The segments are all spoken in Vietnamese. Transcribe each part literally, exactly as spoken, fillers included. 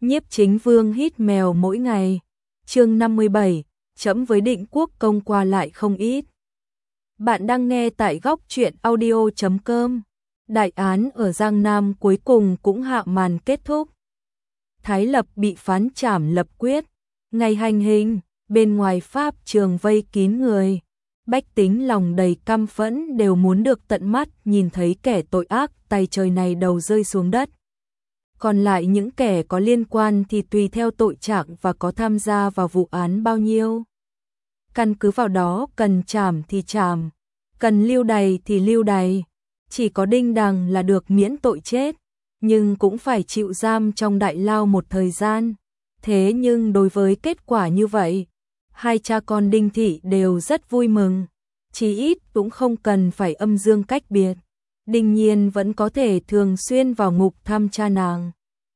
Nhiếp Chính Vương hít mèo mỗi ngày. Chương năm mươi bảy, trẫm với Định Quốc công qua lại không ít. Bạn đang nghe tại góc truyện audio chấm com. Đại án ở Giang Nam cuối cùng cũng hạ màn kết thúc. Thái Lập bị phán trảm lập quyết, ngày hành hình, bên ngoài pháp trường vây kín người. Bách tính lòng đầy căm phẫn đều muốn được tận mắt nhìn thấy kẻ tội ác tay trời này đầu rơi xuống đất. Còn lại những kẻ có liên quan thì tùy theo tội trạng và có tham gia vào vụ án bao nhiêu. Căn cứ vào đó cần trảm thì trảm, cần lưu đày thì lưu đày. Chỉ có Đinh Đằng là được miễn tội chết, nhưng cũng phải chịu giam trong đại lao một thời gian. Thế nhưng đối với kết quả như vậy, hai cha con Đinh Thị đều rất vui mừng, chí ít cũng không cần phải âm dương cách biệt. Đinh Nhiên vẫn có thể thường xuyên vào ngục thăm cha nàng.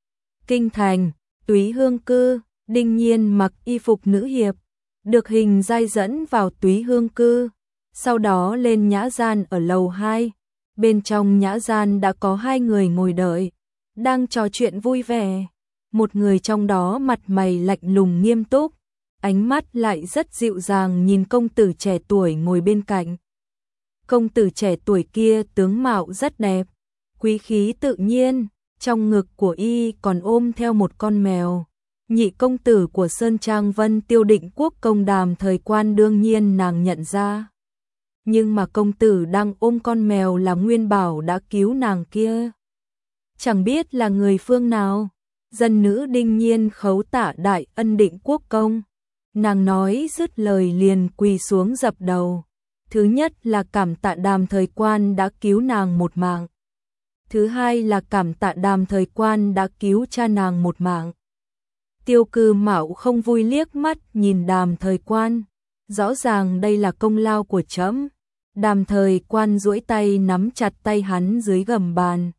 Kinh thành, Túy Hương cư, Đinh Nhiên mặc y phục nữ hiệp, được Hình Giai dẫn vào Túy Hương cư, sau đó lên nhã gian ở lầu hai. Bên trong nhã gian đã có hai người ngồi đợi, đang trò chuyện vui vẻ. Một người trong đó mặt mày lạnh lùng nghiêm túc, ánh mắt lại rất dịu dàng nhìn công tử trẻ tuổi ngồi bên cạnh. Công tử trẻ tuổi kia tướng mạo rất đẹp, quý khí tự nhiên, trong ngực của y còn ôm theo một con mèo. Nhị công tử của Sơn Trang Vân Tiêu Định Quốc công Đàm Thời Quan đương nhiên nàng nhận ra. Nhưng mà công tử đang ôm con mèo là Nguyên Bảo đã cứu nàng kia. Chẳng biết là người phương nào. Dân nữ Đinh Nhiên khấu tạ đại ân Định Quốc công. Nàng nói dứt lời liền quỳ xuống dập đầu. Thứ nhất là cảm tạ Đàm Thời Quan đã cứu nàng một mạng. Thứ hai là cảm tạ Đàm Thời Quan đã cứu cha nàng một mạng. Tiêu Cư Mạo không vui liếc mắt nhìn Đàm Thời Quan. Rõ ràng đây là công lao của trẫm. Đàm Thời Quan duỗi tay nắm chặt tay hắn dưới gầm bàn.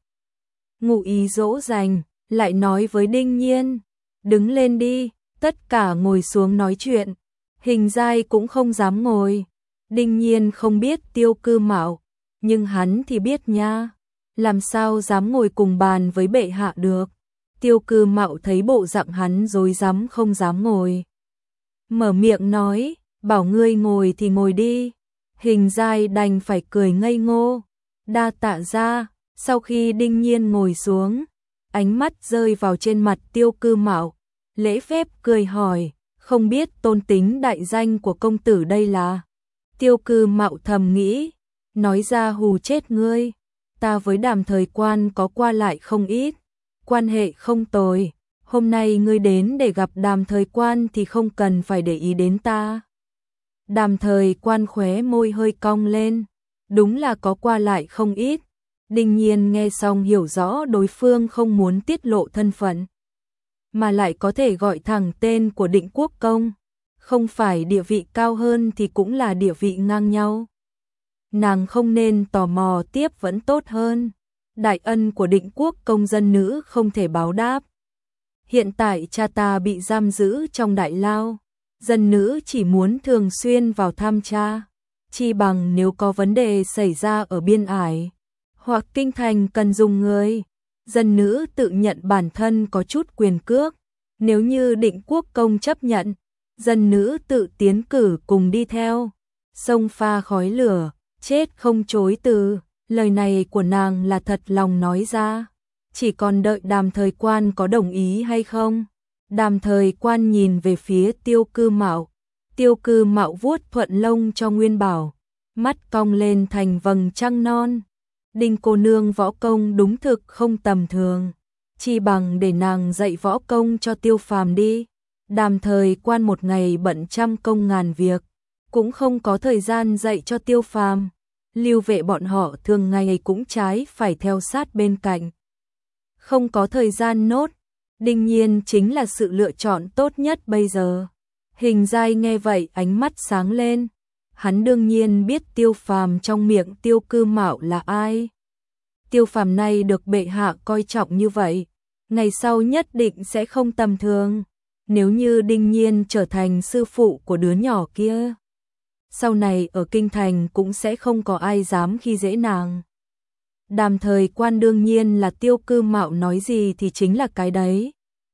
Ngụ ý dỗ dành, lại nói với Đinh Nhiên, đứng lên đi, tất cả ngồi xuống nói chuyện. Hình Giai cũng không dám ngồi. Đinh Nhiên không biết Tiêu Cư Mạo, nhưng hắn thì biết nha. Làm sao dám ngồi cùng bàn với bệ hạ được. Tiêu Cư Mạo thấy bộ dạng hắn rối rắm không dám ngồi. Mở miệng nói, bảo ngươi ngồi thì ngồi đi. Hình Giai đành phải cười ngây ngô. Đa tạ ra. Sau khi Đinh Nhiên ngồi xuống, ánh mắt rơi vào trên mặt Tiêu Cư Mạo, lễ phép cười hỏi, không biết tôn tính đại danh của công tử đây là. Tiêu Cư Mạo thầm nghĩ, nói ra hù chết ngươi. Ta với Đàm Thời Quan có qua lại không ít, quan hệ không tồi. Hôm nay ngươi đến để gặp Đàm Thời Quan thì không cần phải để ý đến ta. Đàm Thời Quan khóe môi hơi cong lên, đúng là có qua lại không ít. Đinh Nhiên nghe xong hiểu rõ đối phương không muốn tiết lộ thân phận, mà lại có thể gọi thẳng tên của Định Quốc công, không phải địa vị cao hơn thì cũng là địa vị ngang nhau. Nàng không nên tò mò tiếp vẫn tốt hơn. Đại ân của Định Quốc công dân nữ không thể báo đáp. Hiện tại cha ta bị giam giữ trong đại lao, dân nữ chỉ muốn thường xuyên vào thăm cha, chi bằng nếu có vấn đề xảy ra ở biên ải hoặc kinh thành cần dùng người, dân nữ tự nhận bản thân có chút quyền cước. Nếu như Định Quốc công chấp nhận, dân nữ tự tiến cử cùng đi theo. Sông pha khói lửa, chết không chối từ. Lời này của nàng là thật lòng nói ra, chỉ còn đợi Đàm Thời Quan có đồng ý hay không. Đàm Thời Quan nhìn về phía Tiêu Cư Mạo. Tiêu Cư Mạo vuốt thuận lông cho Nguyên Bảo, mắt cong lên thành vầng trăng non. Đinh cô nương võ công đúng thực không tầm thường, chi bằng để nàng dạy võ công cho Tiêu Phàm đi. Đàm Thời Quan một ngày bận trăm công ngàn việc, cũng không có thời gian dạy cho Tiêu Phàm. Lưu Vệ bọn họ thường ngày cũng trái phải theo sát bên cạnh, không có thời gian nốt. Đinh Nhiên chính là sự lựa chọn tốt nhất bây giờ. Hình Giai nghe vậy ánh mắt sáng lên. Hắn đương nhiên biết Tiêu Phàm trong miệng Tiêu Cư Mạo là ai. Tiêu Phàm này được bệ hạ coi trọng như vậy, ngày sau nhất định sẽ không tầm thường. Nếu như Đinh Nhiên trở thành sư phụ của đứa nhỏ kia, sau này ở kinh thành cũng sẽ không có ai dám khi dễ nàng. Đàm Thời Quan đương nhiên là Tiêu Cư Mạo nói gì thì chính là cái đấy.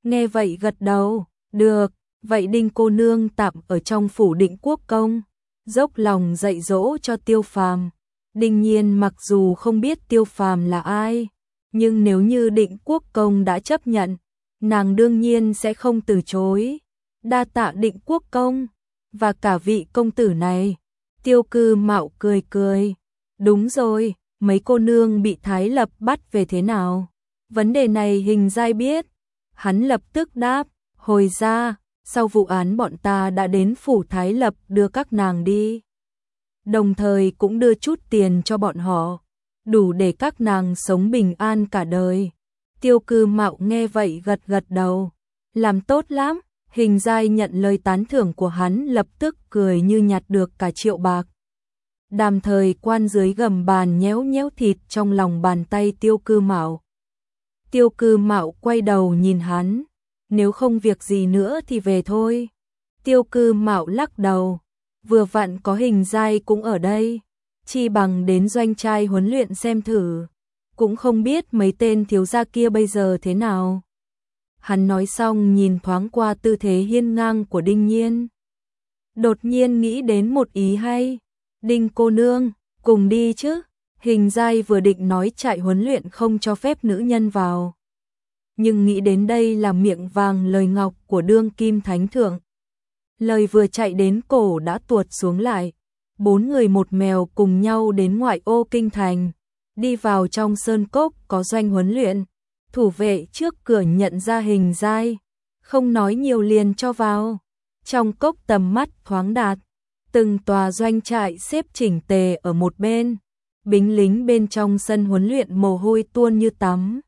nghe vậy gật đầu, được, vậy Đinh cô nương tạm ở trong phủ Định Quốc công, dốc lòng dạy dỗ cho Tiêu Phàm. Đinh Nhiên mặc dù không biết Tiêu Phàm là ai, nhưng nếu như Định Quốc công đã chấp nhận, nàng đương nhiên sẽ không từ chối. Đa tạ Định Quốc công, và cả vị công tử này. Tiêu Cư Mạo cười cười, đúng rồi, mấy cô nương bị Thái Lập bắt về thế nào? Vấn đề này Hình Giai biết. Hắn lập tức đáp, hồi ra, sau vụ án bọn ta đã đến phủ Thái Lập đưa các nàng đi. Đồng thời cũng đưa chút tiền cho bọn họ, đủ để các nàng sống bình an cả đời. Tiêu Cư Mạo nghe vậy gật gật đầu, làm tốt lắm. Hình Giai nhận lời tán thưởng của hắn lập tức cười như nhặt được cả triệu bạc. Đàm Thời Quan dưới gầm bàn nhéo nhéo thịt trong lòng bàn tay Tiêu Cư Mạo. Tiêu Cư Mạo quay đầu nhìn hắn, nếu không việc gì nữa thì về thôi. Tiêu Cư Mạo lắc đầu, vừa vặn có Hình Giai cũng ở đây, chi bằng đến doanh trai huấn luyện xem thử, cũng không biết mấy tên thiếu gia kia bây giờ thế nào. Hắn nói xong nhìn thoáng qua tư thế hiên ngang của Đinh Nhiên. Đột nhiên nghĩ đến một ý hay, Đinh cô nương, cùng đi chứ. Hình Giai vừa định nói trại huấn luyện không cho phép nữ nhân vào, nhưng nghĩ đến đây là miệng vàng lời ngọc của đương kim thánh thượng. Lời vừa chạy đến cổ đã tuột xuống lại. Bốn người một mèo cùng nhau đến ngoại ô kinh thành, đi vào trong sơn cốc có doanh huấn luyện. Thủ vệ trước cửa nhận ra Hình Giai, không nói nhiều liền cho vào. Trong cốc tầm mắt thoáng đạt, từng tòa doanh trại xếp chỉnh tề ở một bên. Binh lính bên trong sân huấn luyện mồ hôi tuôn như tắm.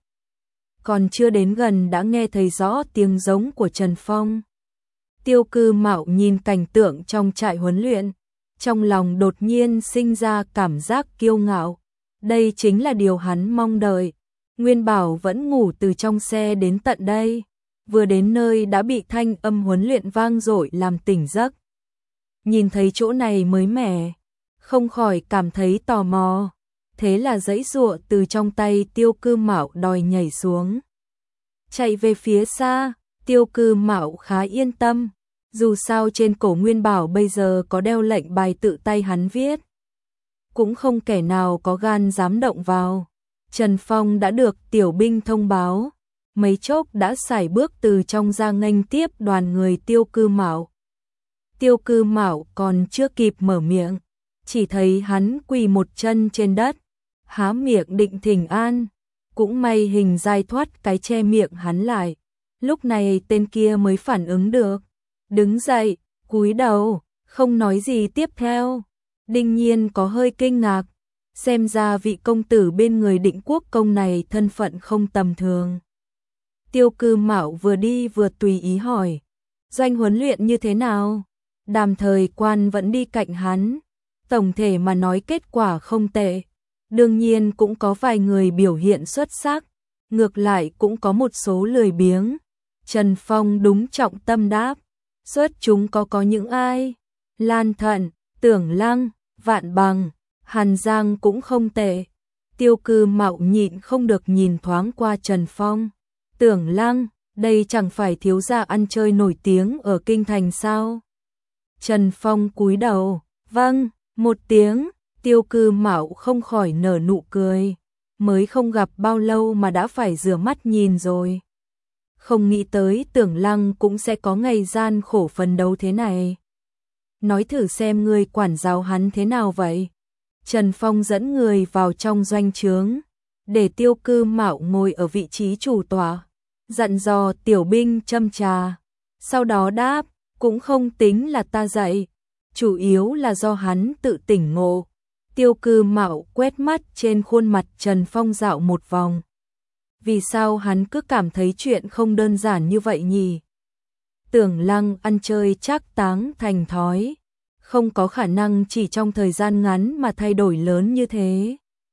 Còn chưa đến gần đã nghe thấy rõ tiếng giống của Trần Phong. Tiêu Cư Mạo nhìn cảnh tượng trong trại huấn luyện, trong lòng đột nhiên sinh ra cảm giác kiêu ngạo. Đây chính là điều hắn mong đợi. Nguyên Bảo vẫn ngủ từ trong xe đến tận đây, vừa đến nơi đã bị thanh âm huấn luyện vang dội làm tỉnh giấc. Nhìn thấy chỗ này mới mẻ, không khỏi cảm thấy tò mò, thế là giãy giụa từ trong tay Tiêu Cư Mạo đòi nhảy xuống. Chạy về phía xa, Tiêu Cư Mạo khá yên tâm, dù sao trên cổ Nguyên Bảo bây giờ có đeo lệnh bài tự tay hắn viết. Cũng không kẻ nào có gan dám động vào. Trần Phong đã được tiểu binh thông báo, mấy chốc đã sải bước từ trong ra nghênh tiếp đoàn người Tiêu Cư Mạo. Tiêu Cư Mạo còn chưa kịp mở miệng, chỉ thấy hắn quỳ một chân trên đất, há miệng định thỉnh an. Cũng may Hình Giai thoát cái che miệng hắn lại, lúc này tên kia mới phản ứng được, đứng dậy, cúi đầu, không nói gì tiếp theo. Đinh Nhiên có hơi kinh ngạc, xem ra vị công tử bên người Định Quốc công này thân phận không tầm thường. Tiêu Cư Mạo vừa đi vừa tùy ý hỏi, doanh huấn luyện như thế nào? Đàm Thời Quan vẫn đi cạnh hắn, tổng thể mà nói kết quả không tệ. Đương nhiên cũng có vài người biểu hiện xuất sắc, ngược lại cũng có một số lười biếng. Trần Phong đúng trọng tâm đáp, xuất chúng có có những ai? Lan Thận, Tưởng Lăng, Vạn Bằng, Hàn Giang cũng không tệ. Tiêu Cư Mạo nhịn không được nhìn thoáng qua Trần Phong. Tưởng Lăng, đây chẳng phải thiếu gia ăn chơi nổi tiếng ở kinh thành sao? Trần Phong cúi đầu, vâng, một tiếng. Tiêu Cư Mạo không khỏi nở nụ cười, mới không gặp bao lâu mà đã phải rửa mắt nhìn rồi. Không nghĩ tới Tưởng Lăng cũng sẽ có ngày gian khổ phấn đấu thế này. Nói thử xem ngươi quản giáo hắn thế nào vậy? Trần Phong dẫn người vào trong doanh trướng, để Tiêu Cư Mạo ngồi ở vị trí chủ tọa, dặn dò tiểu binh châm trà. Sau đó đáp, cũng không tính là ta dạy, chủ yếu là do hắn tự tỉnh ngộ. Tiêu Cư Mạo quét mắt trên khuôn mặt Trần Phong dạo một vòng. Vì sao hắn cứ cảm thấy chuyện không đơn giản như vậy nhỉ? Tưởng Lăng ăn chơi trác táng thành thói, không có khả năng chỉ trong thời gian ngắn mà thay đổi lớn như thế.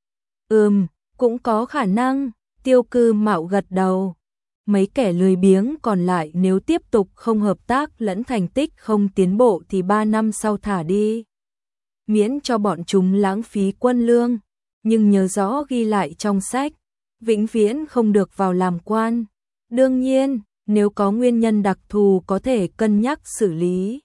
Ừm, cũng có khả năng, Tiêu Cư Mạo gật đầu. Mấy kẻ lười biếng còn lại nếu tiếp tục không hợp tác lẫn thành tích không tiến bộ thì ba năm sau thả đi. Miễn cho bọn chúng lãng phí quân lương, nhưng nhớ rõ ghi lại trong sách, vĩnh viễn không được vào làm quan. Đương nhiên, nếu có nguyên nhân đặc thù có thể cân nhắc xử lý.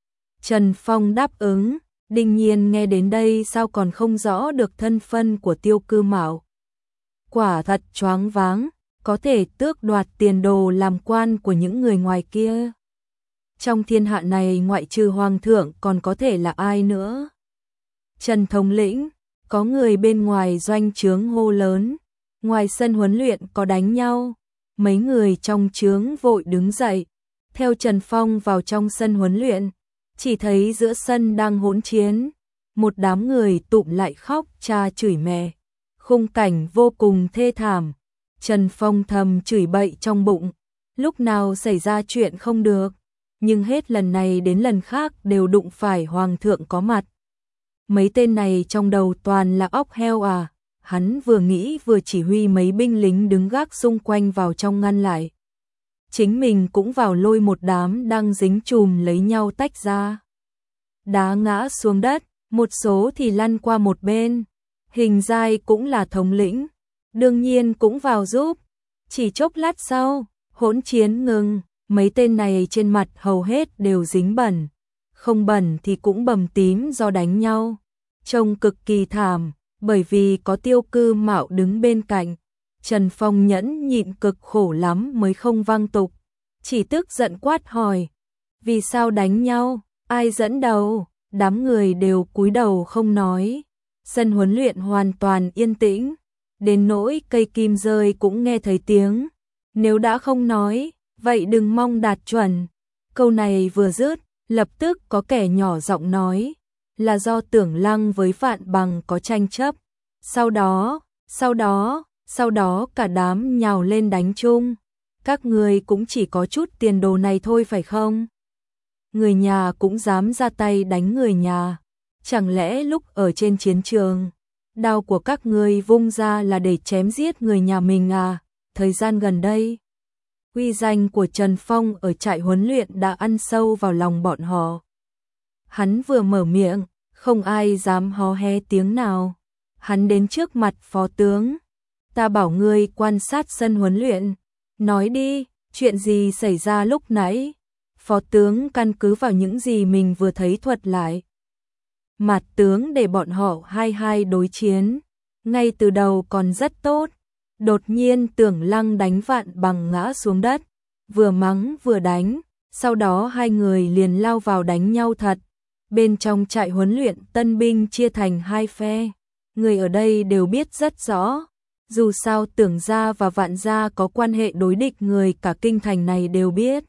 Trần Phong đáp ứng, Đinh Nhiên nghe đến đây sao còn không rõ được thân phận của Tiêu Cư Mạo. Quả thật choáng váng, có thể tước đoạt tiền đồ làm quan của những người ngoài kia. Trong thiên hạ này ngoại trừ hoàng thượng còn có thể là ai nữa? Trần thống lĩnh, có người bên ngoài doanh trướng hô lớn, ngoài sân huấn luyện có đánh nhau. Mấy người trong trướng vội đứng dậy, theo Trần Phong vào trong sân huấn luyện, chỉ thấy giữa sân đang hỗn chiến, một đám người tụm lại khóc cha chửi mẹ, khung cảnh vô cùng thê thảm. Trần Phong thầm chửi bậy trong bụng, lúc nào xảy ra chuyện không được, nhưng hết lần này đến lần khác đều đụng phải hoàng thượng có mặt. Mấy tên này trong đầu toàn là óc heo à, hắn vừa nghĩ vừa chỉ huy mấy binh lính đứng gác xung quanh vào trong ngăn lại. Chính mình cũng vào lôi một đám đang dính chùm lấy nhau tách ra. Đá ngã xuống đất, một số thì lăn qua một bên. Hình Giai cũng là thống lĩnh, đương nhiên cũng vào giúp. Chỉ chốc lát sau, hỗn chiến ngừng, mấy tên này trên mặt hầu hết đều dính bẩn. Không bẩn thì cũng bầm tím do đánh nhau. Trông cực kỳ thảm, bởi vì có Tiêu Cư Mạo đứng bên cạnh. Trần Phong nhẫn nhịn cực khổ lắm mới không văng tục. Chỉ tức giận quát hỏi, vì sao đánh nhau, ai dẫn đầu? Đám người đều cúi đầu không nói. Sân huấn luyện hoàn toàn yên tĩnh, đến nỗi cây kim rơi cũng nghe thấy tiếng. Nếu đã không nói, vậy đừng mong đạt chuẩn. Câu này vừa dứt, lập tức có kẻ nhỏ giọng nói, là do Tưởng Lăng với Vạn Bằng có tranh chấp. Sau đó, sau đó, sau đó cả đám nhào lên đánh chung. Các người cũng chỉ có chút tiền đồ này thôi phải không? Người nhà cũng dám ra tay đánh người nhà. Chẳng lẽ lúc ở trên chiến trường, đao của các người vung ra là để chém giết người nhà mình à? Thời gian gần đây, uy danh của Trần Phong ở trại huấn luyện đã ăn sâu vào lòng bọn họ. Hắn vừa mở miệng, không ai dám hó hé tiếng nào. Hắn đến trước mặt phó tướng. Ta bảo ngươi quan sát sân huấn luyện. Nói đi, chuyện gì xảy ra lúc nãy? Phó tướng căn cứ vào những gì mình vừa thấy thuật lại. Mặt tướng để bọn họ hai hai đối chiến. Ngay từ đầu còn rất tốt. Đột nhiên Tưởng Lăng đánh Vạn Bằng ngã xuống đất. Vừa mắng vừa đánh. Sau đó hai người liền lao vào đánh nhau thật. Bên trong trại huấn luyện tân binh chia thành hai phe. Người ở đây đều biết rất rõ. Dù sao Tưởng gia và Vạn gia có quan hệ đối địch, người cả kinh thành này đều biết.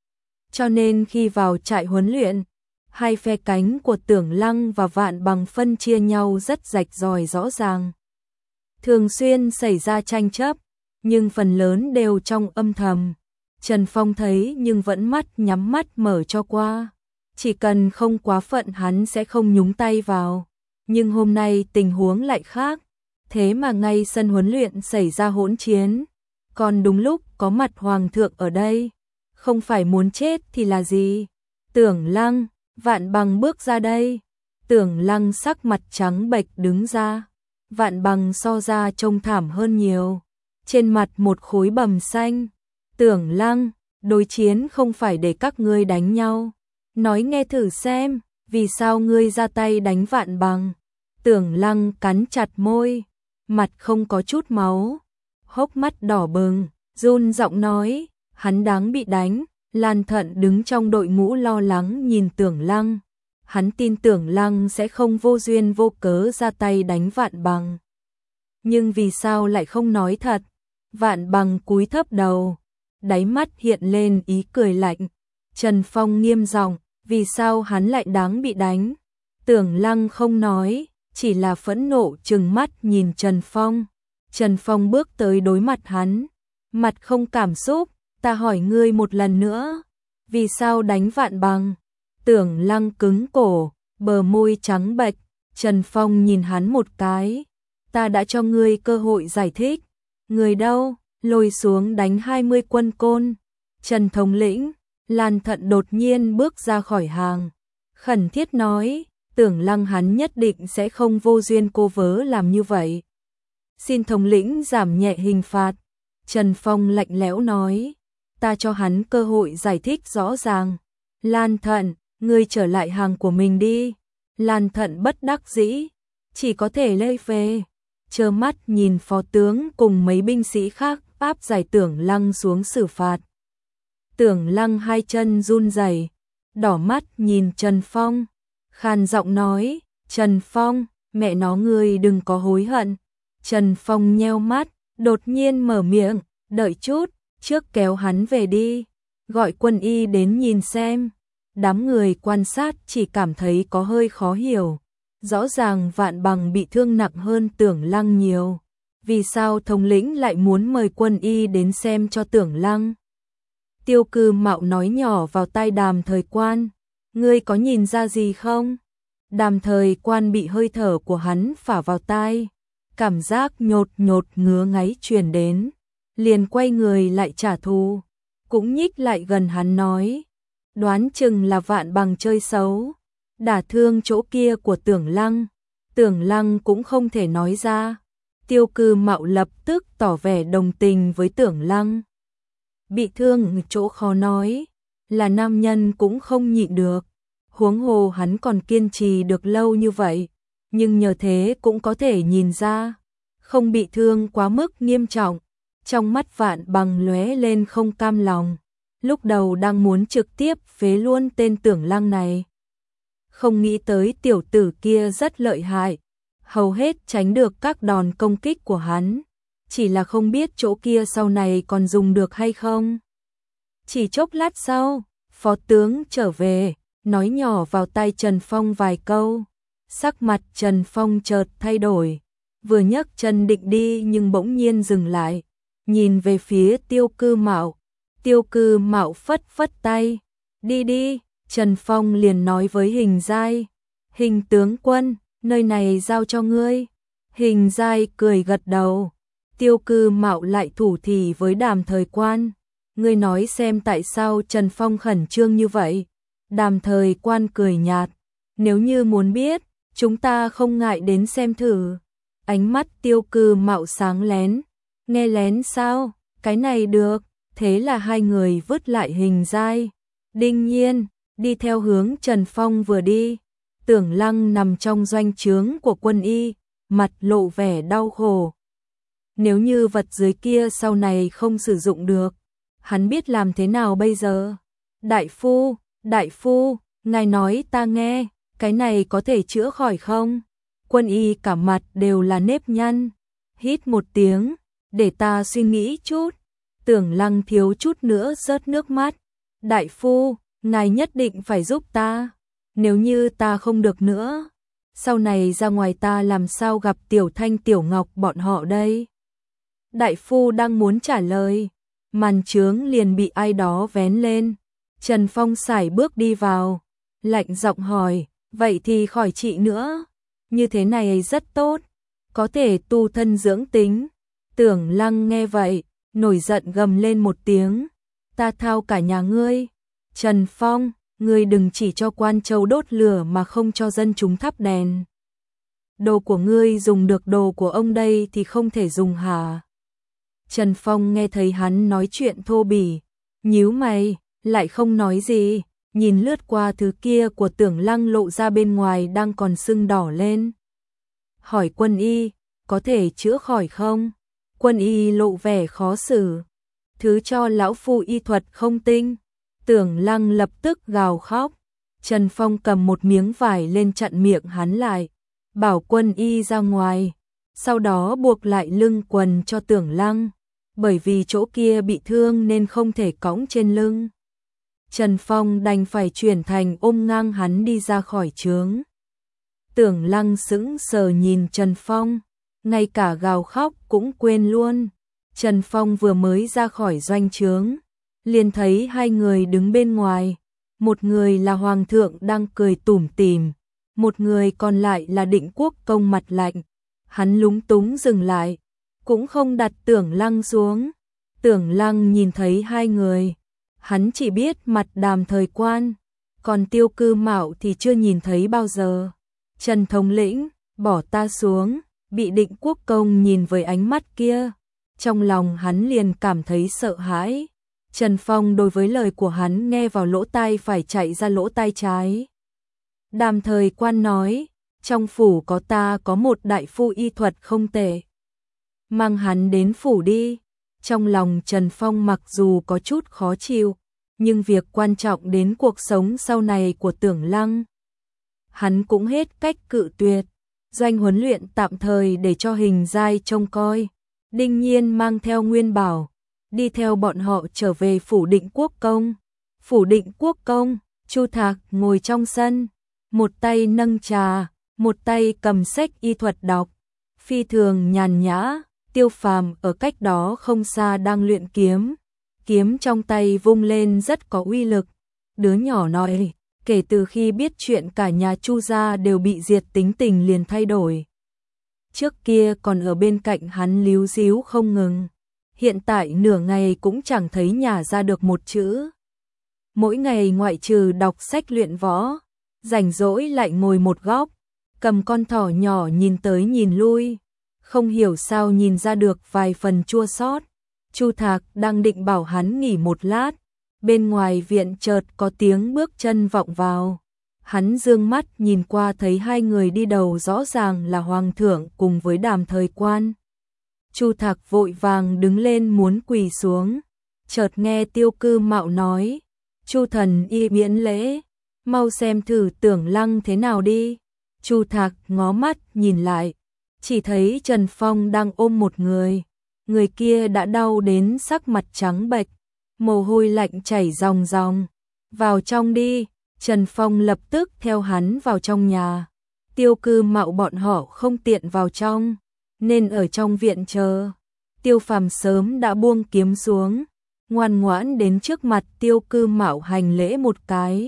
Cho nên khi vào trại huấn luyện, hai phe cánh của Tưởng Lăng và Vạn Bằng phân chia nhau rất rạch ròi rõ ràng. Thường xuyên xảy ra tranh chấp, nhưng phần lớn đều trong âm thầm. Trần Phong thấy nhưng vẫn mắt nhắm mắt mở cho qua. Chỉ cần không quá phận hắn sẽ không nhúng tay vào. Nhưng hôm nay tình huống lại khác. Thế mà ngay sân huấn luyện xảy ra hỗn chiến. Còn đúng lúc có mặt hoàng thượng ở đây. Không phải muốn chết thì là gì? Tưởng Lăng, Vạn Bằng bước ra đây. Tưởng Lăng sắc mặt trắng bệch đứng ra. Vạn Bằng so ra trông thảm hơn nhiều. Trên mặt một khối bầm xanh. Tưởng Lăng, đối chiến không phải để các ngươi đánh nhau. Nói nghe thử xem, vì sao ngươi ra tay đánh Vạn Bằng? Tưởng Lăng cắn chặt môi, mặt không có chút máu, hốc mắt đỏ bừng, run giọng nói, hắn đáng bị đánh. Lan Thận đứng trong đội ngũ lo lắng nhìn Tưởng Lăng. Hắn tin Tưởng Lăng sẽ không vô duyên vô cớ ra tay đánh Vạn Bằng. Nhưng vì sao lại không nói thật? Vạn Bằng cúi thấp đầu, đáy mắt hiện lên ý cười lạnh. Trần Phong nghiêm giọng, vì sao hắn lại đáng bị đánh? Tưởng Lăng không nói, chỉ là phẫn nộ trừng mắt nhìn Trần Phong. Trần Phong bước tới đối mặt hắn, mặt không cảm xúc, ta hỏi ngươi một lần nữa, vì sao đánh Vạn Bằng? Tưởng Lăng cứng cổ, bờ môi trắng bệch. Trần Phong nhìn hắn một cái, ta đã cho ngươi cơ hội giải thích. Người đâu? Lôi xuống đánh hai mươi quân côn. Trần thống lĩnh, Lan Thận đột nhiên bước ra khỏi hàng, khẩn thiết nói, Tưởng Lăng hắn nhất định sẽ không vô duyên cố vớ làm như vậy. Xin thống lĩnh giảm nhẹ hình phạt. Trần Phong lạnh lẽo nói, ta cho hắn cơ hội giải thích rõ ràng. Lan Thận, ngươi trở lại hàng của mình đi. Lan Thận bất đắc dĩ, chỉ có thể lê về, trơ mắt nhìn phó tướng cùng mấy binh sĩ khác áp giải Tưởng Lăng xuống xử phạt. Tưởng Lăng hai chân run rẩy, đỏ mắt nhìn Trần Phong, khàn giọng nói, Trần Phong, mẹ nó ngươi đừng có hối hận. Trần Phong nheo mắt, đột nhiên mở miệng, đợi chút, trước kéo hắn về đi, gọi quân y đến nhìn xem. Đám người quan sát chỉ cảm thấy có hơi khó hiểu, rõ ràng Vạn Bằng bị thương nặng hơn Tưởng Lăng nhiều. Vì sao thống lĩnh lại muốn mời quân y đến xem cho Tưởng Lăng? Tiêu Cư Mạo nói nhỏ vào tai Đàm Thời Quan, ngươi có nhìn ra gì không? Đàm Thời Quan bị hơi thở của hắn phả vào tai, cảm giác nhột nhột ngứa ngáy truyền đến, liền quay người lại trả thù, cũng nhích lại gần hắn nói, đoán chừng là Vạn Bằng chơi xấu, đả thương chỗ kia của Tưởng Lăng. Tưởng Lăng cũng không thể nói ra. Tiêu Cư Mạo lập tức tỏ vẻ đồng tình với Tưởng Lăng. Bị thương chỗ khó nói, là nam nhân cũng không nhịn được, huống hồ hắn còn kiên trì được lâu như vậy, nhưng nhờ thế cũng có thể nhìn ra, không bị thương quá mức nghiêm trọng. Trong mắt Vạn Bằng lóe lên không cam lòng, lúc đầu đang muốn trực tiếp phế luôn tên Tưởng Lăng này. Không nghĩ tới tiểu tử kia rất lợi hại, hầu hết tránh được các đòn công kích của hắn, chỉ là không biết chỗ kia sau này còn dùng được hay không. Chỉ chốc lát sau, phó tướng trở về, nói nhỏ vào tai Trần Phong vài câu, sắc mặt Trần Phong chợt thay đổi, vừa nhấc chân định đi nhưng bỗng nhiên dừng lại, nhìn về phía Tiêu Cư Mạo. Tiêu Cư Mạo phất phất tay, đi đi. Trần Phong liền nói với Hình Giai, Hình tướng quân, nơi này giao cho ngươi. Hình Giai cười gật đầu. Tiêu Cư Mạo lại thủ thỉ với Đàm Thời Quan, ngươi nói xem tại sao Trần Phong khẩn trương như vậy. Đàm Thời Quan cười nhạt, nếu như muốn biết, chúng ta không ngại đến xem thử. Ánh mắt Tiêu Cư Mạo sáng lén, nghe lén sao, cái này được. Thế là hai người vứt lại Hình Giai, Đinh Nhiên, đi theo hướng Trần Phong vừa đi. Tưởng Lăng nằm trong doanh trướng của quân y, mặt lộ vẻ đau khổ. Nếu như vật dưới kia sau này không sử dụng được, hắn biết làm thế nào bây giờ? Đại phu, đại phu, ngài nói ta nghe, cái này có thể chữa khỏi không? Quân y cả mặt đều là nếp nhăn, hít một tiếng, để ta suy nghĩ chút. Tưởng Lăng thiếu chút nữa rớt nước mắt. Đại phu, ngài nhất định phải giúp ta. Nếu như ta không được nữa, sau này ra ngoài ta làm sao gặp Tiểu Thanh Tiểu Ngọc bọn họ đây? Đại phu đang muốn trả lời, màn trướng liền bị ai đó vén lên. Trần Phong sải bước đi vào, lạnh giọng hỏi, vậy thì khỏi trị nữa. Như thế này rất tốt, có thể tu thân dưỡng tính. Tưởng Lăng nghe vậy, nổi giận gầm lên một tiếng, ta thao cả nhà ngươi. Trần Phong, ngươi đừng chỉ cho quan châu đốt lửa mà không cho dân chúng thắp đèn. Đồ của ngươi dùng được, đồ của ông đây thì không thể dùng hả? Trần Phong nghe thấy hắn nói chuyện thô bỉ, nhíu mày, lại không nói gì, nhìn lướt qua thứ kia của Tưởng Lăng lộ ra bên ngoài đang còn sưng đỏ lên. Hỏi quân y, có thể chữa khỏi không? Quân y lộ vẻ khó xử, thứ cho lão phu y thuật không tinh. Tưởng Lăng lập tức gào khóc. Trần Phong cầm một miếng vải lên chặn miệng hắn lại, bảo quân y ra ngoài, sau đó buộc lại lưng quần cho Tưởng Lăng, bởi vì chỗ kia bị thương nên không thể cõng trên lưng. Trần Phong đành phải chuyển thành ôm ngang hắn đi ra khỏi trướng. Tưởng Lăng sững sờ nhìn Trần Phong, ngay cả gào khóc cũng quên luôn. Trần Phong vừa mới ra khỏi doanh trướng, liền thấy hai người đứng bên ngoài, một người là Hoàng thượng đang cười tủm tỉm, một người còn lại là Định Quốc công mặt lạnh. Hắn lúng túng dừng lại, cũng không đặt Tưởng Lăng xuống. Tưởng Lăng nhìn thấy hai người, hắn chỉ biết mặt Đàm Thời Quan, còn Tiêu Cư Mạo thì chưa nhìn thấy bao giờ. Trần thống lĩnh, bỏ ta xuống. Bị Định Quốc công nhìn với ánh mắt kia, trong lòng hắn liền cảm thấy sợ hãi. Trần Phong đối với lời của hắn nghe vào lỗ tai phải chạy ra lỗ tai trái. Đàm Thời Quan nói, trong phủ có ta có một đại phu y thuật không tệ. Mang hắn đến phủ đi. Trong lòng Trần Phong mặc dù có chút khó chịu, nhưng việc quan trọng đến cuộc sống sau này của Tưởng Lăng. Hắn cũng hết cách cự tuyệt. Doanh huấn luyện tạm thời để cho Hình Giai trông coi. Đinh Nhiên mang theo Nguyên Bảo, đi theo bọn họ trở về phủ Định Quốc Công. Phủ Định Quốc Công, Chu Thạc ngồi trong sân, một tay nâng trà, một tay cầm sách y thuật đọc, phi thường nhàn nhã. Tiêu Phàm ở cách đó không xa đang luyện kiếm, kiếm trong tay vung lên rất có uy lực. Đứa nhỏ nói, kể từ khi biết chuyện cả nhà Chu gia đều bị diệt tính tình liền thay đổi. Trước kia còn ở bên cạnh hắn líu díu không ngừng, hiện tại nửa ngày cũng chẳng thấy nhả ra được một chữ. Mỗi ngày ngoại trừ đọc sách luyện võ, rảnh rỗi lại ngồi một góc, cầm con thỏ nhỏ nhìn tới nhìn lui, không hiểu sao nhìn ra được vài phần chua xót. Chu Thạc đang định bảo hắn nghỉ một lát, bên ngoài viện chợt có tiếng bước chân vọng vào. Hắn dương mắt nhìn qua thấy hai người đi đầu rõ ràng là Hoàng thượng cùng với Đàm Thời Quan. Chu Thạc vội vàng đứng lên muốn quỳ xuống, chợt nghe Tiêu Cư Mạo nói, Chu thần y miễn lễ, mau xem thử Tưởng Lăng thế nào đi. Chu Thạc ngó mắt nhìn lại, chỉ thấy Trần Phong đang ôm một người, người kia đã đau đến sắc mặt trắng bệch, mồ hôi lạnh chảy ròng ròng. Vào trong đi. Trần Phong lập tức theo hắn vào trong nhà. Tiêu Cư Mạo bọn họ không tiện vào trong, nên ở trong viện chờ. Tiêu Phàm sớm đã buông kiếm xuống, ngoan ngoãn đến trước mặt Tiêu Cư Mạo hành lễ một cái.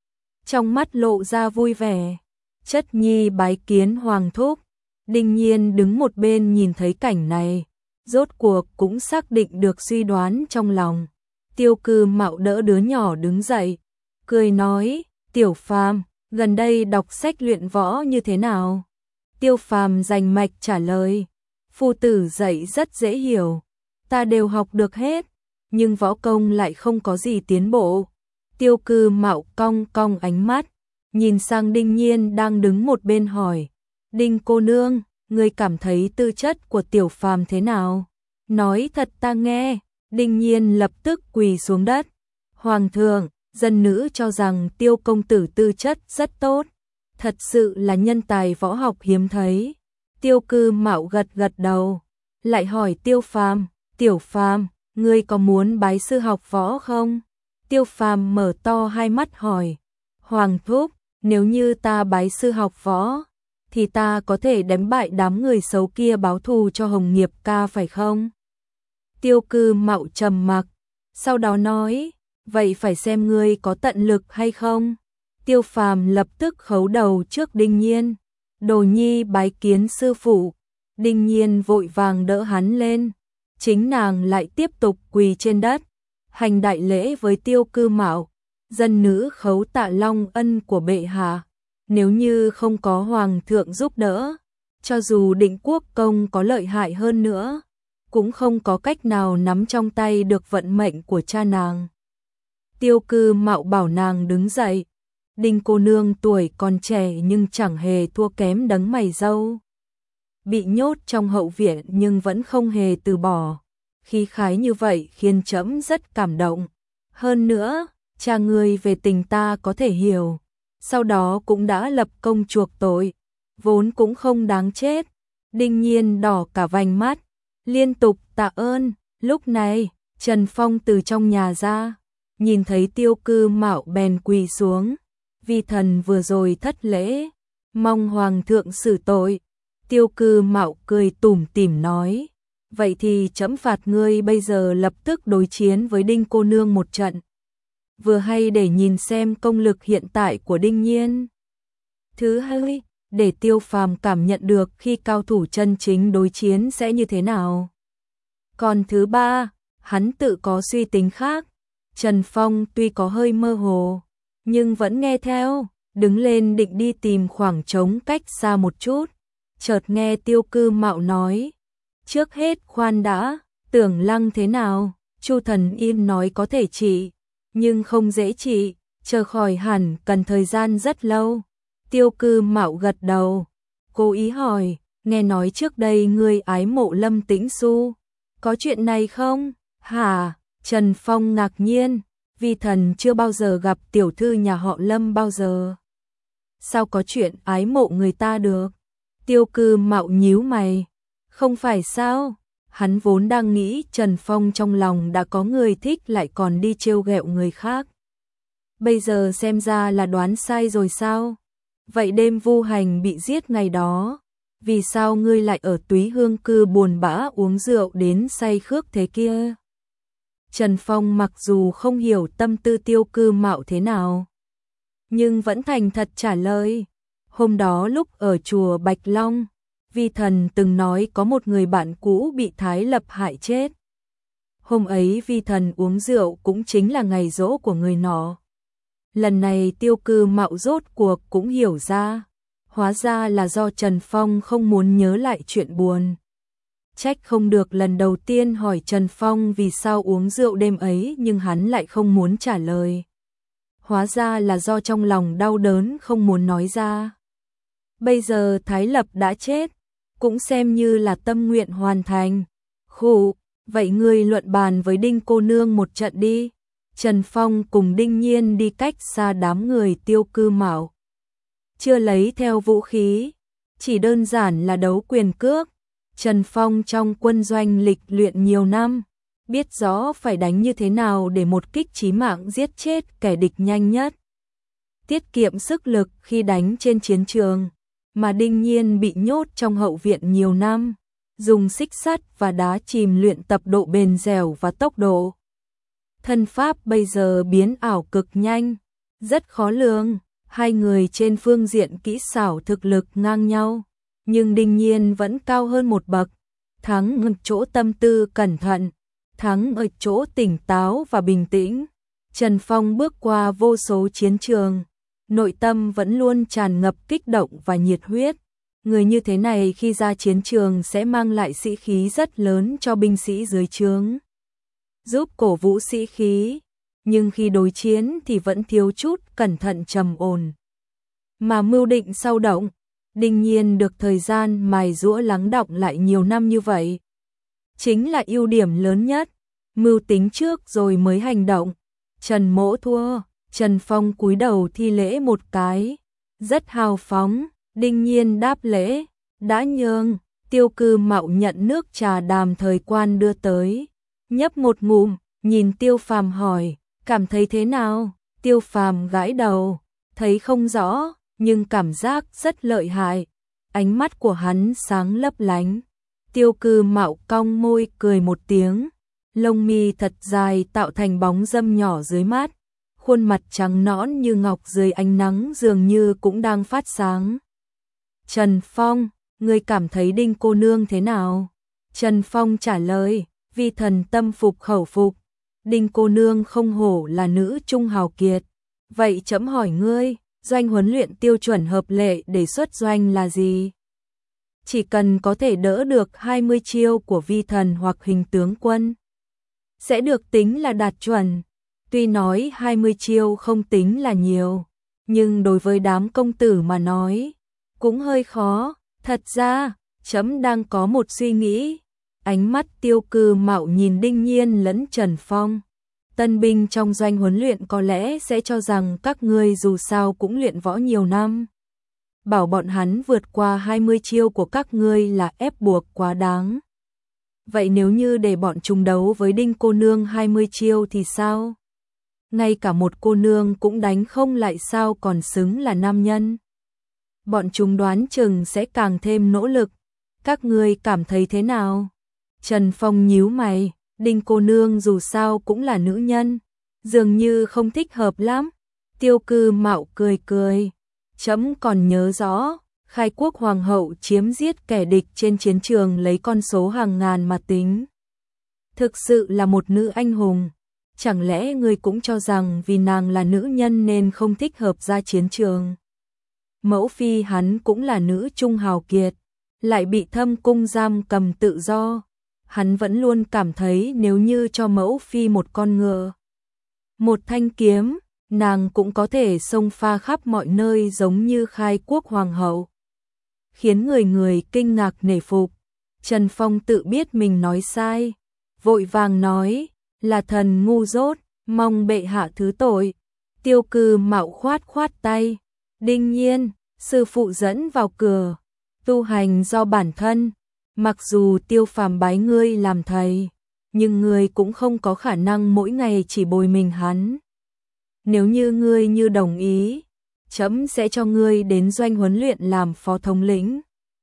Trong mắt lộ ra vui vẻ, chất nhi bái kiến Hoàng thúc. Đinh Nhiên đứng một bên nhìn thấy cảnh này, rốt cuộc cũng xác định được suy đoán trong lòng. Tiêu Cư Mạo đỡ đứa nhỏ đứng dậy, cười nói, Tiểu Phàm, gần đây đọc sách luyện võ như thế nào? Tiêu Phàm rành mạch trả lời, phu tử dạy rất dễ hiểu, ta đều học được hết, nhưng võ công lại không có gì tiến bộ. Tiêu Cư Mạo cong cong ánh mắt, nhìn sang Đinh Nhiên đang đứng một bên hỏi, Đinh cô nương, ngươi cảm thấy tư chất của Tiểu Phàm thế nào? Nói thật ta nghe. Đinh Nhiên lập tức quỳ xuống đất. Hoàng thượng, dân nữ cho rằng Tiêu công tử tư chất rất tốt, thật sự là nhân tài võ học hiếm thấy. Tiêu Cư Mạo gật gật đầu, lại hỏi Tiêu Phàm, Tiểu Phàm, ngươi có muốn bái sư học võ không? Tiêu Phàm mở to hai mắt hỏi, Hoàng thúc, nếu như ta bái sư học võ, thì ta có thể đánh bại đám người xấu kia báo thù cho Hồng Nghiệp ca phải không? Tiêu Cư Mạo trầm mặc, sau đó nói, vậy phải xem ngươi có tận lực hay không. Tiêu Phàm lập tức khấu đầu trước Đinh Nhiên, đồ nhi bái kiến sư phụ. Đinh Nhiên vội vàng đỡ hắn lên, chính nàng lại tiếp tục quỳ trên đất, hành đại lễ với Tiêu Cư Mạo, dân nữ khấu tạ long ân của bệ hạ. Nếu như không có Hoàng thượng giúp đỡ, cho dù Định Quốc công có lợi hại hơn nữa, cũng không có cách nào nắm trong tay được vận mệnh của cha nàng. Tiêu Cư Mạo bảo nàng đứng dậy. Đinh cô nương tuổi còn trẻ nhưng chẳng hề thua kém đấng mày râu. Bị nhốt trong hậu viện nhưng vẫn không hề từ bỏ. Khí khái như vậy khiến trẫm rất cảm động. Hơn nữa, cha ngươi về tình ta có thể hiểu. Sau đó cũng đã lập công chuộc tội, vốn cũng không đáng chết. Đinh Nhiên đỏ cả vành mắt, liên tục tạ ơn. Lúc này, Trần Phong từ trong nhà ra, nhìn thấy Tiêu Cư Mạo bèn quỳ xuống. Vi thần vừa rồi thất lễ, mong Hoàng thượng xử tội. Tiêu Cư Mạo cười tủm tỉm nói, vậy thì trẫm phạt ngươi bây giờ lập tức đối chiến với Đinh cô nương một trận. Vừa hay để nhìn xem công lực hiện tại của Đinh Nhiên. Thứ hai, để Tiêu Phàm cảm nhận được khi cao thủ chân chính đối chiến sẽ như thế nào. Còn thứ ba, hắn tự có suy tính khác. Trần Phong tuy có hơi mơ hồ, nhưng vẫn nghe theo, đứng lên định đi tìm khoảng trống cách xa một chút. Chợt nghe Tiêu Cư Mạo nói, trước hết khoan đã, Tưởng Lăng thế nào? Chu Thần Yên nói có thể trị, nhưng không dễ trị, chờ khỏi hẳn cần thời gian rất lâu. Tiêu Cư Mạo gật đầu, cố ý hỏi, nghe nói trước đây ngươi ái mộ Lâm Tĩnh Xu, có chuyện này không? Hả? Trần Phong ngạc nhiên, vi thần chưa bao giờ gặp tiểu thư nhà họ Lâm bao giờ. Sao có chuyện ái mộ người ta được? Tiêu Cư Mạo nhíu mày, không phải sao? Hắn vốn đang nghĩ Trần Phong trong lòng đã có người thích lại còn đi trêu ghẹo người khác. Bây giờ xem ra là đoán sai rồi sao? Vậy đêm Vu Hành bị giết ngày đó, vì sao ngươi lại ở Túy Hương Cư buồn bã uống rượu đến say khước thế kia? Trần Phong mặc dù không hiểu tâm tư Tiêu Cư Mạo thế nào, nhưng vẫn thành thật trả lời. Hôm đó lúc ở chùa Bạch Long, vi thần từng nói có một người bạn cũ bị Thái Lập hại chết. Hôm ấy vi thần uống rượu cũng chính là ngày giỗ của người nọ. Lần này Tiêu Cư Mạo rốt cuộc cũng hiểu ra, hóa ra là do Trần Phong không muốn nhớ lại chuyện buồn. Trách không được lần đầu tiên hỏi Trần Phong vì sao uống rượu đêm ấy nhưng hắn lại không muốn trả lời. Hóa ra là do trong lòng đau đớn không muốn nói ra. Bây giờ Thái Lập đã chết, cũng xem như là tâm nguyện hoàn thành. Khụ, vậy ngươi luận bàn với Đinh cô nương một trận đi. Trần Phong cùng Đinh Nhiên đi cách xa đám người Tiêu Cư Mạo. Chưa lấy theo vũ khí, chỉ đơn giản là đấu quyền cước. Trần Phong trong quân doanh lịch luyện nhiều năm, biết rõ phải đánh như thế nào để một kích chí mạng giết chết kẻ địch nhanh nhất. Tiết kiệm sức lực khi đánh trên chiến trường, mà Đinh Nhiên bị nhốt trong hậu viện nhiều năm, dùng xích sắt và đá chìm luyện tập độ bền dẻo và tốc độ. Thân pháp bây giờ biến ảo cực nhanh, rất khó lường, hai người trên phương diện kỹ xảo thực lực ngang nhau, nhưng Đinh Nhiên vẫn cao hơn một bậc, thắng ở chỗ tâm tư cẩn thận, thắng ở chỗ tỉnh táo và bình tĩnh. Trần Phong bước qua vô số chiến trường, nội tâm vẫn luôn tràn ngập kích động và nhiệt huyết. Người như thế này khi ra chiến trường sẽ mang lại sĩ khí rất lớn cho binh sĩ dưới trướng, giúp cổ vũ sĩ khí, nhưng khi đối chiến thì vẫn thiếu chút cẩn thận trầm ổn. Mà mưu định sau động, Đinh Nhiên được thời gian mài giũa lắng đọng lại nhiều năm như vậy, chính là ưu điểm lớn nhất, mưu tính trước rồi mới hành động. Trần Mỗ thua. Trần Phong cúi đầu thi lễ một cái, rất hào phóng. Đinh Nhiên đáp lễ, đã nhường. Tiêu Cư Mạo nhận nước trà đàm thời quan đưa tới, nhấp một ngụm, nhìn Tiêu Phàm hỏi, cảm thấy thế nào? Tiêu Phàm gãi đầu, thấy không rõ, nhưng cảm giác rất lợi hại. Ánh mắt của hắn sáng lấp lánh. Tiêu Cư Mạo cong môi cười một tiếng, lông mi thật dài tạo thành bóng râm nhỏ dưới mắt, khuôn mặt trắng nõn như ngọc dưới ánh nắng dường như cũng đang phát sáng. Trần Phong, ngươi cảm thấy Đinh cô nương thế nào? Trần Phong trả lời, vi thần tâm phục khẩu phục. Đinh cô nương không hổ là nữ trung hào kiệt. Vậy chấm hỏi ngươi, doanh huấn luyện tiêu chuẩn hợp lệ để xuất doanh là gì? Chỉ cần có thể đỡ được hai mươi chiêu của vi thần hoặc hình tướng quân, sẽ được tính là đạt chuẩn. Tuy nói hai mươi chiêu không tính là nhiều, nhưng đối với đám công tử mà nói, cũng hơi khó. Thật ra, chấm đang có một suy nghĩ. Ánh mắt Tiêu Cư Mạo nhìn Đinh Nhiên lẫn Trần Phong. Tân binh trong doanh huấn luyện có lẽ sẽ cho rằng các ngươi dù sao cũng luyện võ nhiều năm. Bảo bọn hắn vượt qua hai mươi chiêu của các ngươi là ép buộc quá đáng. Vậy nếu như để bọn chúng đấu với Đinh cô nương hai mươi chiêu thì sao? Ngay cả một cô nương cũng đánh không lại sao còn xứng là nam nhân? Bọn chúng đoán chừng sẽ càng thêm nỗ lực. Các ngươi cảm thấy thế nào? Trần Phong nhíu mày, Đinh cô nương dù sao cũng là nữ nhân, dường như không thích hợp lắm. Tiêu Cư Mạo cười cười, chấm còn nhớ rõ, khai quốc hoàng hậu chiếm giết kẻ địch trên chiến trường lấy con số hàng ngàn mà tính. Thực sự là một nữ anh hùng. Chẳng lẽ ngươi cũng cho rằng vì nàng là nữ nhân nên không thích hợp ra chiến trường? Mẫu phi hắn cũng là nữ trung hào kiệt, lại bị thâm cung giam cầm tự do. hắn vẫn luôn cảm thấy nếu như cho mẫu phi một con ngựa, một thanh kiếm, nàng cũng có thể xông pha khắp mọi nơi giống như khai quốc hoàng hậu. Khiến người người kinh ngạc nể phục. Trần Phong tự biết mình nói sai, vội vàng nói, là thần ngu dốt, mong bệ hạ thứ tội. Tiêu Cư Mạo khoát khoát tay, đương nhiên, sư phụ dẫn vào cửa, tu hành do bản thân, mặc dù Tiêu Phàm bái ngươi làm thầy, nhưng ngươi cũng không có khả năng mỗi ngày chỉ bồi mình hắn. Nếu như ngươi như đồng ý, trẫm sẽ cho ngươi đến doanh huấn luyện làm phó thống lĩnh.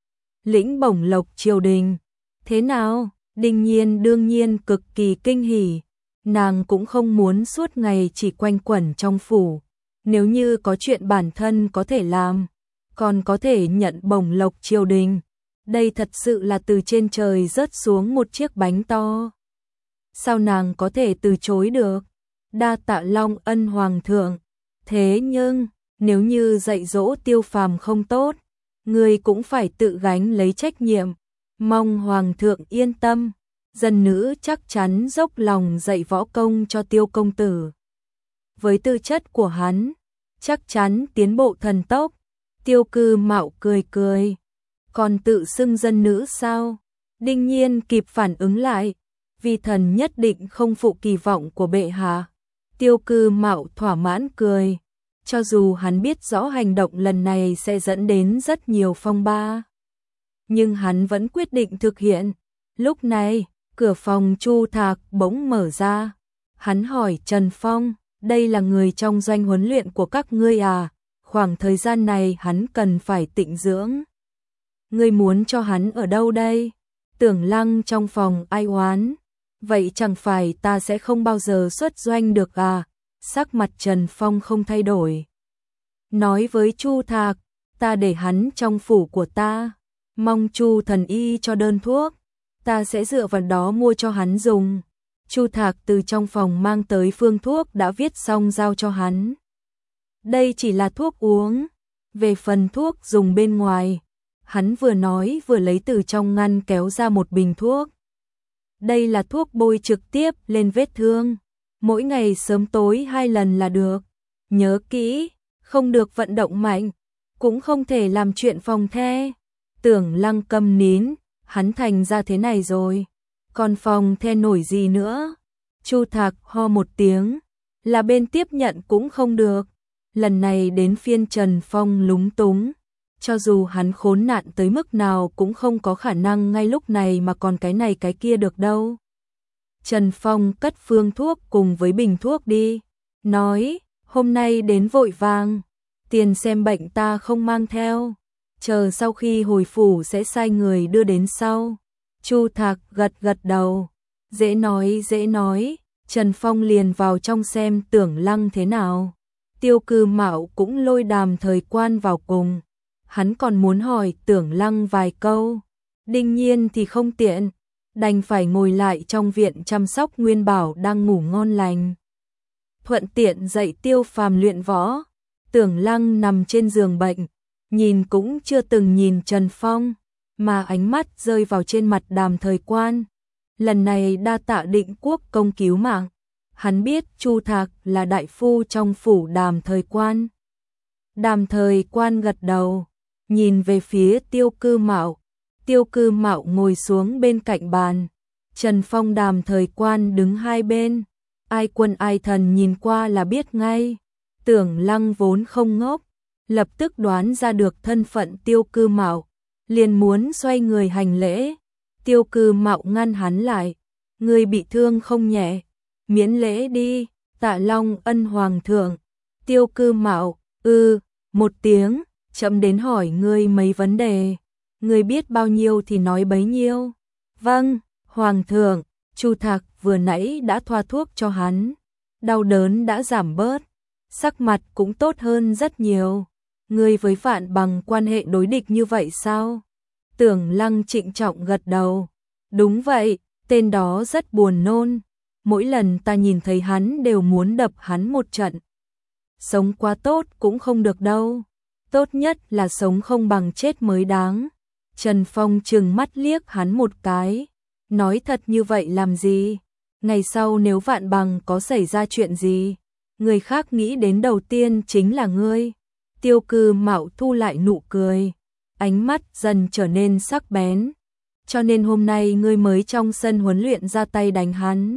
Lĩnh bổng lộc triều đình. Thế nào? Đinh Nhiên đương nhiên cực kỳ kinh hỉ, nàng cũng không muốn suốt ngày chỉ quanh quẩn trong phủ, nếu như có chuyện bản thân có thể làm, còn có thể nhận bổng lộc triều đình, đây thật sự là từ trên trời rớt xuống một chiếc bánh to. Sao nàng có thể từ chối được? Đa tạ Long ân hoàng thượng. Thế nhưng, nếu như dạy dỗ Tiêu Phàm không tốt, ngươi cũng phải tự gánh lấy trách nhiệm. Mong hoàng thượng yên tâm, dân nữ chắc chắn dốc lòng dạy võ công cho Tiêu công tử. Với tư chất của hắn, chắc chắn tiến bộ thần tốc. Tiêu Cư Mạo cười cười, còn tự xưng dân nữ sao? Đinh Nhiên kịp phản ứng lại, vì thần nhất định không phụ kỳ vọng của bệ hạ. Tiêu Cư Mạo thỏa mãn cười, cho dù hắn biết rõ hành động lần này sẽ dẫn đến rất nhiều phong ba, nhưng hắn vẫn quyết định thực hiện. Lúc này, cửa phòng Chu Thạc bỗng mở ra. Hắn hỏi Trần Phong, đây là người trong doanh huấn luyện của các ngươi à? Khoảng thời gian này hắn cần phải tịnh dưỡng. Ngươi muốn cho hắn ở đâu đây? Tưởng Lăng trong phòng ai oán. Vậy chẳng phải ta sẽ không bao giờ xuất doanh được à? Sắc mặt Trần Phong không thay đổi. Nói với Chu Thạc, ta để hắn trong phủ của ta. Mong Chu thần y cho đơn thuốc, ta sẽ dựa vào đó mua cho hắn dùng. Chu Thạc từ trong phòng mang tới phương thuốc đã viết xong giao cho hắn. Đây chỉ là thuốc uống, về phần thuốc dùng bên ngoài, hắn vừa nói vừa lấy từ trong ngăn kéo ra một bình thuốc. Đây là thuốc bôi trực tiếp lên vết thương, mỗi ngày sớm tối hai lần là được. Nhớ kỹ, không được vận động mạnh, cũng không thể làm chuyện phòng the. Tưởng Lăng câm nín, hắn thành ra thế này rồi, còn phòng the nổi gì nữa. Chu Thạc ho một tiếng, là bên tiếp nhận cũng không được. Lần này đến phiên Trần Phong lúng túng, cho dù hắn khốn nạn tới mức nào cũng không có khả năng ngay lúc này mà còn cái này cái kia được đâu. Trần Phong cất phương thuốc cùng với bình thuốc đi, nói, hôm nay đến vội vàng, tiền xem bệnh ta không mang theo, chờ sau khi hồi phủ sẽ sai người đưa đến sau. Chu Thạc gật gật đầu, dễ nói dễ nói. Trần Phong liền vào trong xem Tưởng Lăng thế nào. Tiêu Cư Mạo cũng lôi Đàm Thời Quan vào cùng, hắn còn muốn hỏi Tưởng Lăng vài câu, Đinh Nhiên thì không tiện, đành phải ngồi lại trong viện chăm sóc Nguyên Bảo đang ngủ ngon lành. Thuận tiện dạy Tiêu Phàm luyện võ. Tưởng Lăng nằm trên giường bệnh, nhìn cũng chưa từng nhìn Trần Phong, mà ánh mắt rơi vào trên mặt Đàm Thời Quan. Lần này đa tạ Định Quốc công cứu mạng. Hắn biết Chu Thạc là đại phu trong phủ Đàm Thời Quan. Đàm Thời Quan gật đầu, nhìn về phía Tiêu Cư Mạo. Tiêu Cư Mạo ngồi xuống bên cạnh bàn. Trần Phong Đàm Thời Quan đứng hai bên. Ai quân ai thần nhìn qua là biết ngay. Tưởng Lăng vốn không ngốc, lập tức đoán ra được thân phận Tiêu Cư Mạo, liền muốn xoay người hành lễ. Tiêu Cư Mạo ngăn hắn lại, người bị thương không nhẹ, miễn lễ đi, tạ Long ân hoàng thượng. Tiêu Cư Mạo, ư, ừ, một tiếng, chậm đến hỏi ngươi mấy vấn đề, ngươi biết bao nhiêu thì nói bấy nhiêu. Vâng, hoàng thượng. Chu Thạc vừa nãy đã thoa thuốc cho hắn, đau đớn đã giảm bớt, sắc mặt cũng tốt hơn rất nhiều. Ngươi với Vạn Bằng quan hệ đối địch như vậy sao? Tưởng Lăng trịnh trọng gật đầu. Đúng vậy, tên đó rất buồn nôn. Mỗi lần ta nhìn thấy hắn đều muốn đập hắn một trận. Sống quá tốt cũng không được đâu. Tốt nhất là sống không bằng chết mới đáng. Trần Phong trừng mắt liếc hắn một cái. nói thật như vậy làm gì? Ngày sau nếu Vạn Bằng có xảy ra chuyện gì, người khác nghĩ đến đầu tiên chính là ngươi. Tiêu Cư Mạo thu lại nụ cười, ánh mắt dần trở nên sắc bén. Cho nên hôm nay ngươi mới trong sân huấn luyện ra tay đánh hắn.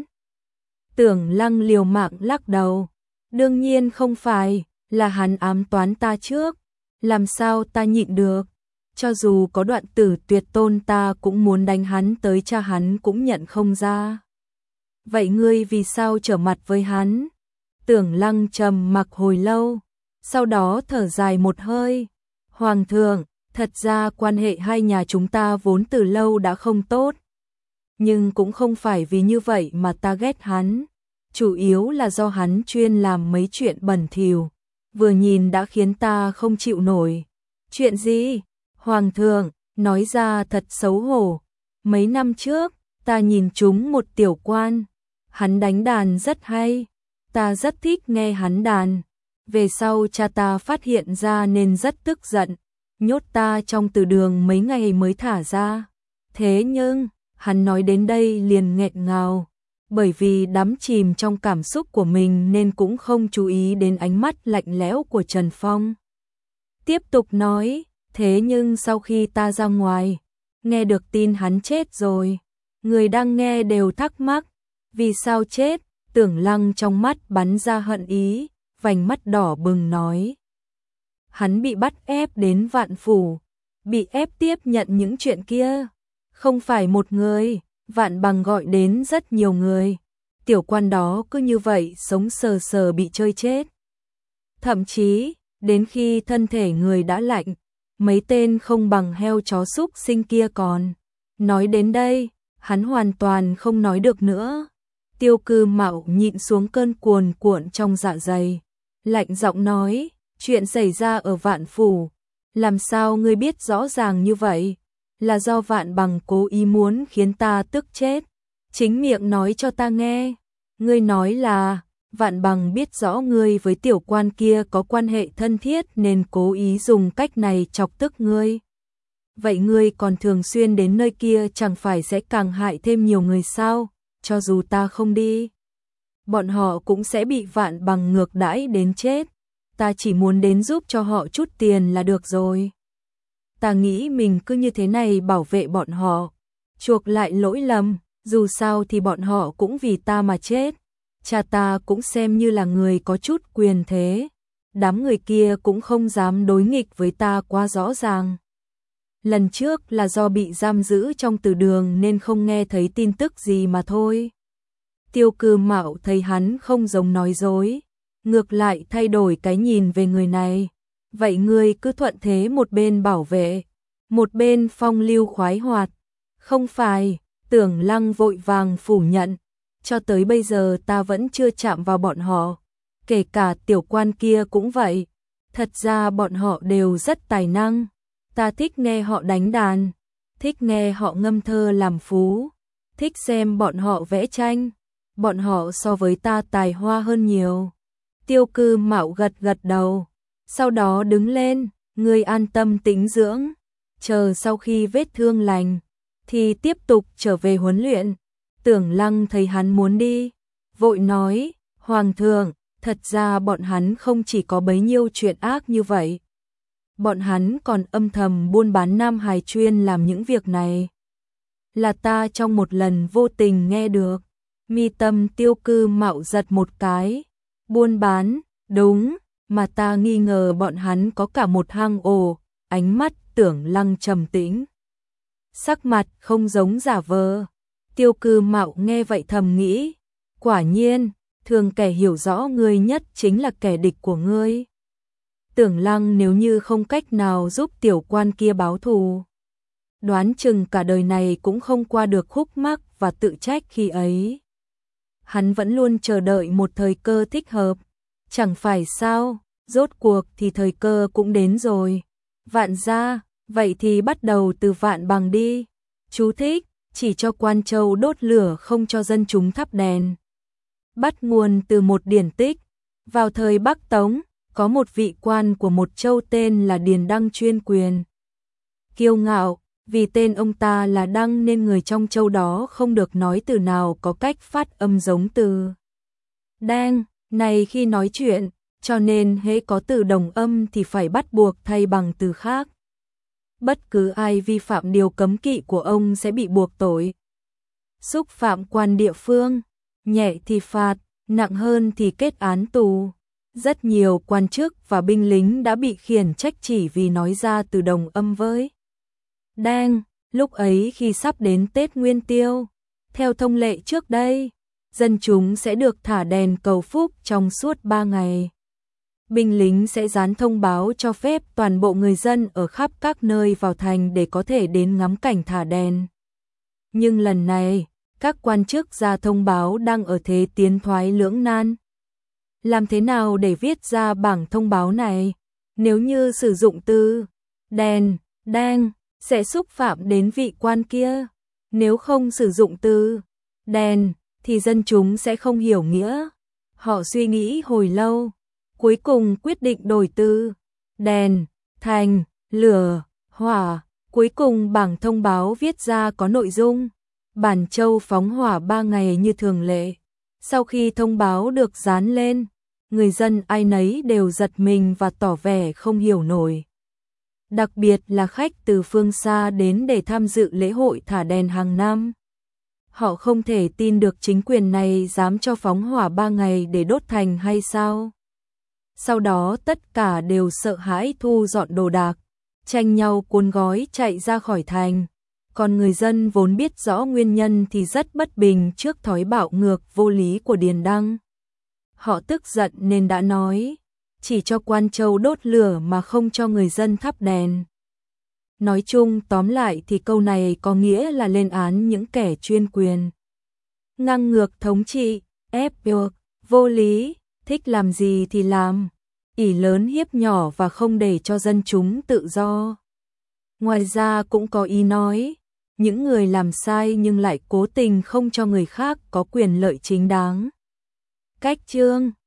Tưởng Lăng liều mạng lắc đầu. Đương nhiên không phải, là hắn ám toán ta trước. Làm sao ta nhịn được? Cho dù có đoạn tử tuyệt tôn ta cũng muốn đánh hắn tới cha hắn cũng nhận không ra. Vậy ngươi vì sao trở mặt với hắn? Tưởng Lăng trầm mặc hồi lâu, sau đó thở dài một hơi. Hoàng thượng, thật ra quan hệ hai nhà chúng ta vốn từ lâu đã không tốt. Nhưng cũng không phải vì như vậy mà ta ghét hắn. Chủ yếu là do hắn chuyên làm mấy chuyện bẩn thỉu, vừa nhìn đã khiến ta không chịu nổi. Chuyện gì? Hoàng thượng, nói ra thật xấu hổ. Mấy năm trước, ta nhìn trúng một tiểu quan. Hắn đánh đàn rất hay. Ta rất thích nghe hắn đàn. Về sau cha ta phát hiện ra nên rất tức giận. Nhốt ta trong từ đường mấy ngày mới thả ra. Thế nhưng, hắn nói đến đây liền nghẹn ngào. Bởi vì đắm chìm trong cảm xúc của mình nên cũng không chú ý đến ánh mắt lạnh lẽo của Trần Phong. Tiếp tục nói, thế nhưng sau khi ta ra ngoài, nghe được tin hắn chết rồi. Người đang nghe đều thắc mắc, vì sao chết? Tưởng Lăng trong mắt bắn ra hận ý, vành mắt đỏ bừng nói. Hắn bị bắt ép đến Vạn Phủ, bị ép tiếp nhận những chuyện kia. Không phải một người, Vạn Bằng gọi đến rất nhiều người. Tiểu quan đó cứ như vậy sống sờ sờ bị chơi chết. Thậm chí, đến khi thân thể người đã lạnh, mấy tên không bằng heo chó súc sinh kia còn. Nói đến đây, hắn hoàn toàn không nói được nữa. Tiêu Cư Mạo nhịn xuống cơn cuồn cuộn trong dạ dày, lạnh giọng nói, chuyện xảy ra ở Vạn Phủ, làm sao ngươi biết rõ ràng như vậy? Là do Vạn Bằng cố ý muốn khiến ta tức chết. Chính miệng nói cho ta nghe. Ngươi nói là, Vạn Bằng biết rõ ngươi với tiểu quan kia có quan hệ thân thiết nên cố ý dùng cách này chọc tức ngươi. Vậy ngươi còn thường xuyên đến nơi kia chẳng phải sẽ càng hại thêm nhiều người sao? Cho dù ta không đi, bọn họ cũng sẽ bị Vạn Bằng ngược đãi đến chết. Ta chỉ muốn đến giúp cho họ chút tiền là được rồi. Ta nghĩ mình cứ như thế này bảo vệ bọn họ, chuộc lại lỗi lầm, dù sao thì bọn họ cũng vì ta mà chết. Cha ta cũng xem như là người có chút quyền thế. Đám người kia cũng không dám đối nghịch với ta quá rõ ràng. Lần trước là do bị giam giữ trong từ đường nên không nghe thấy tin tức gì mà thôi. Tiêu Cư Mạo thấy hắn không giống nói dối, ngược lại thay đổi cái nhìn về người này. Vậy ngươi cứ thuận thế một bên bảo vệ, một bên phong lưu khoái hoạt. Không phải, Tưởng Lăng vội vàng phủ nhận. Cho tới bây giờ ta vẫn chưa chạm vào bọn họ. Kể cả tiểu quan kia cũng vậy. Thật ra bọn họ đều rất tài năng. Ta thích nghe họ đánh đàn, thích nghe họ ngâm thơ làm phú, thích xem bọn họ vẽ tranh. Bọn họ so với ta tài hoa hơn nhiều. Tiêu Cư Mạo gật gật đầu, sau đó đứng lên, ngươi an tâm tĩnh dưỡng, chờ sau khi vết thương lành thì tiếp tục trở về huấn luyện. Tưởng Lăng thấy hắn muốn đi, vội nói, Hoàng thượng, thật ra bọn hắn không chỉ có bấy nhiêu chuyện ác như vậy. Bọn hắn còn âm thầm buôn bán nam hài chuyên làm những việc này. Là ta trong một lần vô tình nghe được. Mi tâm Tiêu Cư Mạo giật một cái. Buôn bán, đúng, mà ta nghi ngờ bọn hắn có cả một hang ổ. Ánh mắt Tưởng Lăng trầm tĩnh, sắc mặt không giống giả vờ. Tiêu Cư Mạo nghe vậy thầm nghĩ, quả nhiên, thường kẻ hiểu rõ ngươi nhất chính là kẻ địch của ngươi. Tưởng Lăng nếu như không cách nào giúp tiểu quan kia báo thù, đoán chừng cả đời này cũng không qua được khúc mắc và tự trách khi ấy. Hắn vẫn luôn chờ đợi một thời cơ thích hợp, chẳng phải sao, rốt cuộc thì thời cơ cũng đến rồi. Vạn gia, vậy thì bắt đầu từ Vạn Bằng đi. Chú thích, chỉ cho Quan Châu đốt lửa không cho dân chúng thắp đèn. Bắt nguồn từ một điển tích, vào thời Bắc Tống, có một vị quan của một châu tên là Điền Đăng chuyên quyền. Kiêu ngạo, Vì tên ông ta là Đăng nên người trong châu đó không được nói từ nào có cách phát âm giống từ Đan này khi nói chuyện, cho nên hễ có từ đồng âm thì phải bắt buộc thay bằng từ khác. Bất cứ ai vi phạm điều cấm kỵ của ông sẽ bị buộc tội xúc phạm quan địa phương, nhẹ thì phạt, nặng hơn thì kết án tù. Rất nhiều quan chức và binh lính đã bị khiển trách chỉ vì nói ra từ đồng âm với Đan. Lúc ấy khi sắp đến Tết Nguyên Tiêu, theo thông lệ trước đây, dân chúng sẽ được thả đèn cầu phúc trong suốt ba ngày. Binh lính sẽ dán thông báo cho phép toàn bộ người dân ở khắp các nơi vào thành để có thể đến ngắm cảnh thả đèn. Nhưng lần này, các quan chức ra thông báo đang ở thế tiến thoái lưỡng nan. Làm thế nào để viết ra bảng thông báo này? Nếu như sử dụng từ đèn, đan sẽ xúc phạm đến vị quan kia. Nếu không sử dụng từ đèn thì dân chúng sẽ không hiểu nghĩa. Họ suy nghĩ hồi lâu, cuối cùng quyết định đổi từ đèn thành lửa, hỏa. Cuối cùng bảng thông báo viết ra có nội dung Bản Châu phóng hỏa ba ngày như thường lệ. Sau khi thông báo được dán lên, người dân ai nấy đều giật mình và tỏ vẻ không hiểu nổi. Đặc biệt là khách từ phương xa đến để tham dự lễ hội thả đèn hàng năm. Họ không thể tin được chính quyền này dám cho phóng hỏa ba ngày để đốt thành hay sao. Sau đó tất cả đều sợ hãi thu dọn đồ đạc, tranh nhau cuốn gói chạy ra khỏi thành. Còn người dân vốn biết rõ nguyên nhân thì rất bất bình trước thói bạo ngược vô lý của Điền Đăng. Họ tức giận nên đã nói, chỉ cho quan châu đốt lửa mà không cho người dân thắp đèn. Nói chung tóm lại thì câu này có nghĩa là lên án những kẻ chuyên quyền, ngang ngược thống trị, ép buộc, vô lý, thích làm gì thì làm, ỷ lớn hiếp nhỏ và không để cho dân chúng tự do. Ngoài ra cũng có ý nói, những người làm sai nhưng lại cố tình không cho người khác có quyền lợi chính đáng. Cách chương